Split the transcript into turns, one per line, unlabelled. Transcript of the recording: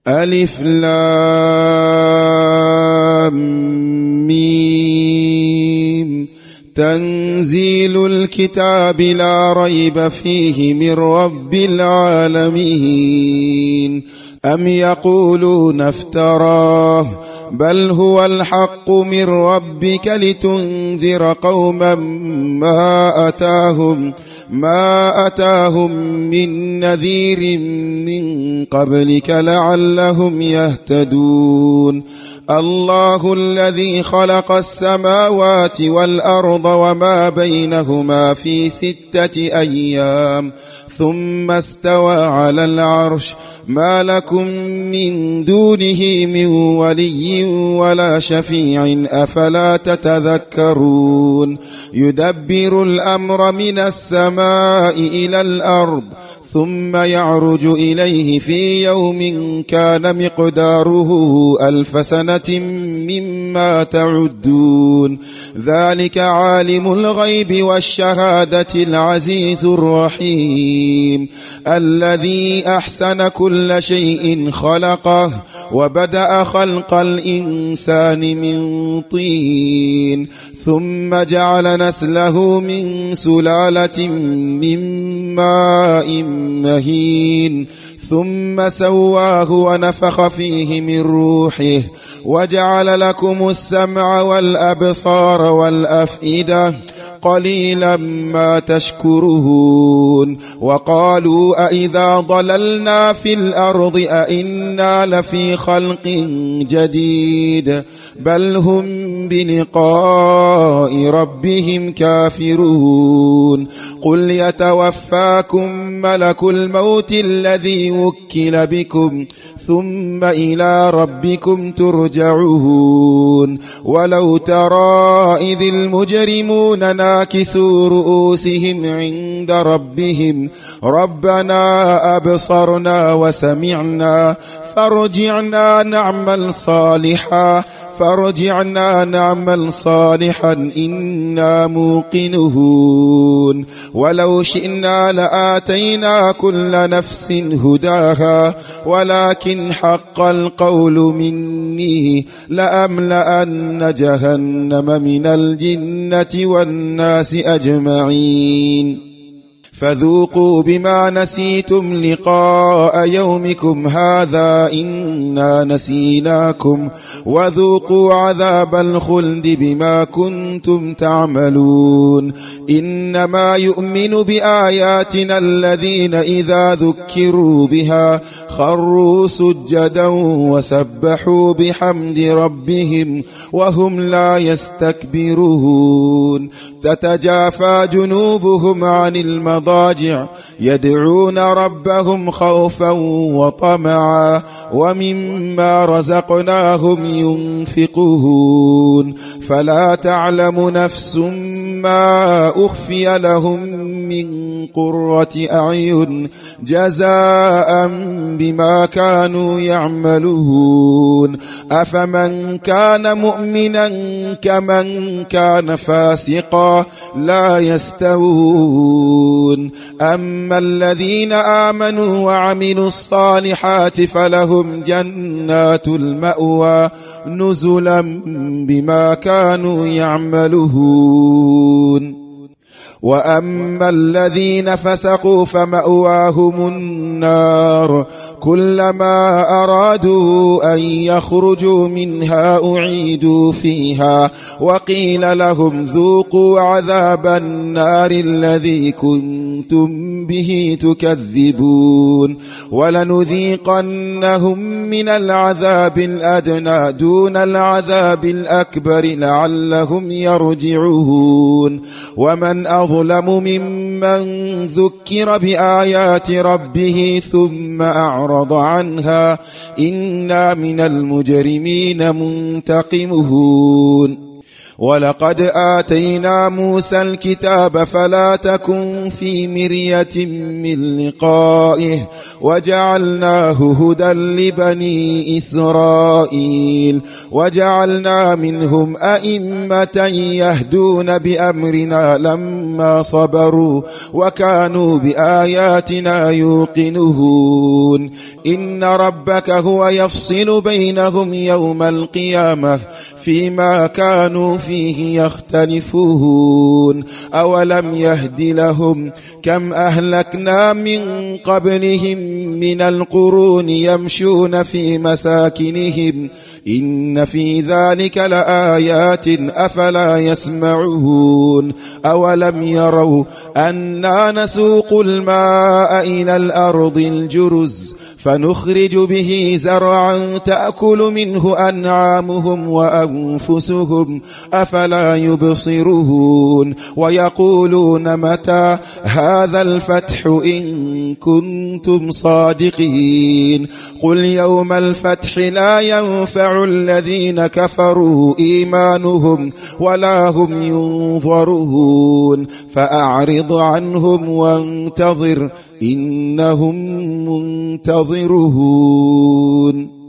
ألف لام ميم. تنزيل الكتاب لا ريب فيه من رب العالمين. أم يقولون افتراه بل هو الحق من ربك لتنذر قوما ما أتاهم من نذير من قبلك لعلهم يهتدون. الله الذي خلق السماوات والأرض وما بينهما في 6 أيام ثم استوى على العرش. ما لكم من دونه من ولي ولا شفيع أفلا تتذكرون. يدبر الأمر من السماء إلى الأرض ثم يعرج إليه في يوم كان مقداره 1000 سنة مما تعدون. ذلك عالم الغيب والشهادة العزيز الرحيم الذي أحسن كل شيء خلقه وبدأ خلق الإنسان من طين ثم جعل نسله من سلالة من ماء مهين ثم سواه ونفخ فيه من روحه وجعل لكم السمع والأبصار والأفئدة قليلا ما تشكرون. وقالوا أئذا ضللنا في الأرض أئنا لفي خلق جديد بل هم بلقاء ربهم كافرون. قل يتوفاكم ملك الموت الذي وكل بكم ثم إلى ربكم ترجعون. ولو ترى إذ المجرمون ناكسوا رؤوسهم عند ربهم ربنا أبصرنا وسمعنا فارجعنا نعمل صالحا إنا موقنون. ولو شئنا لآتينا كل نفس هداها ولكن حق القول مني لأملأن جهنم من الجنة والناس أجمعين. فذوقوا بما نسيتم لقاء يومكم هذا إنا نسيناكم وذوقوا عذاب الخلد بما كنتم تعملون. إنما يؤمن بآياتنا الذين إذا ذكروا بها خروا سجدا وسبحوا بحمد ربهم وهم لا يستكبرون. تتجافى جنوبهم عن المضاجع يدعون ربهم خوفا وطمعا ومما رزقناهم ينفقون. فلا تعلم نفس ما أخفي لهم من قرة أعين جزاء بما كانوا يعملون. أفمن كان مؤمنا كمن كان فاسقا لا يستوون. أما الذين آمنوا وعملوا الصالحات فلهم جنات المأوى نزلا بما كانوا يعملون. وأما الذين فسقوا فمأواهم النار كلما أرادوا أن يخرجوا منها أعيدوا فيها وقيل لهم ذوقوا عذاب النار الذي كنتم به تكذبون. ولنذيقنهم من العذاب الأدنى دون العذاب الأكبر لعلهم يرجعون. ومن أظلم ممن ذكر بآيات ربه ثم أعرض عنها إنا من المجرمين منتقمون. ولقد آتينا موسى الكتاب فلا تكن في مرية من لقائه وجعلناه هدى لبني إسرائيل وجعلنا منهم أئمة يهدون بأمرنا لما صبروا وكانوا بآياتنا يوقنون إن ربك هو يفصل بينهم يوم القيامة فيما كانوا فيه يختلفون أولم يهد لهم كم أهلكنا من قبلهم من القرون يمشون في مساكنهم إن في ذلك لآيات أفلا يسمعون أولم يروا أنا نسوق الماء إلى الأرض الجرز فنخرج به زرعا تأكل منه أنعامهم وأنفسهم أفلا يبصرون ويقولون متى هذا الفتح إن كنتم صادقين قل يوم الفتح لا ينفع الذين كفروا إيمانهم ولا هم ينظرون فأعرض عنهم وانتظر إنهم منتظرون.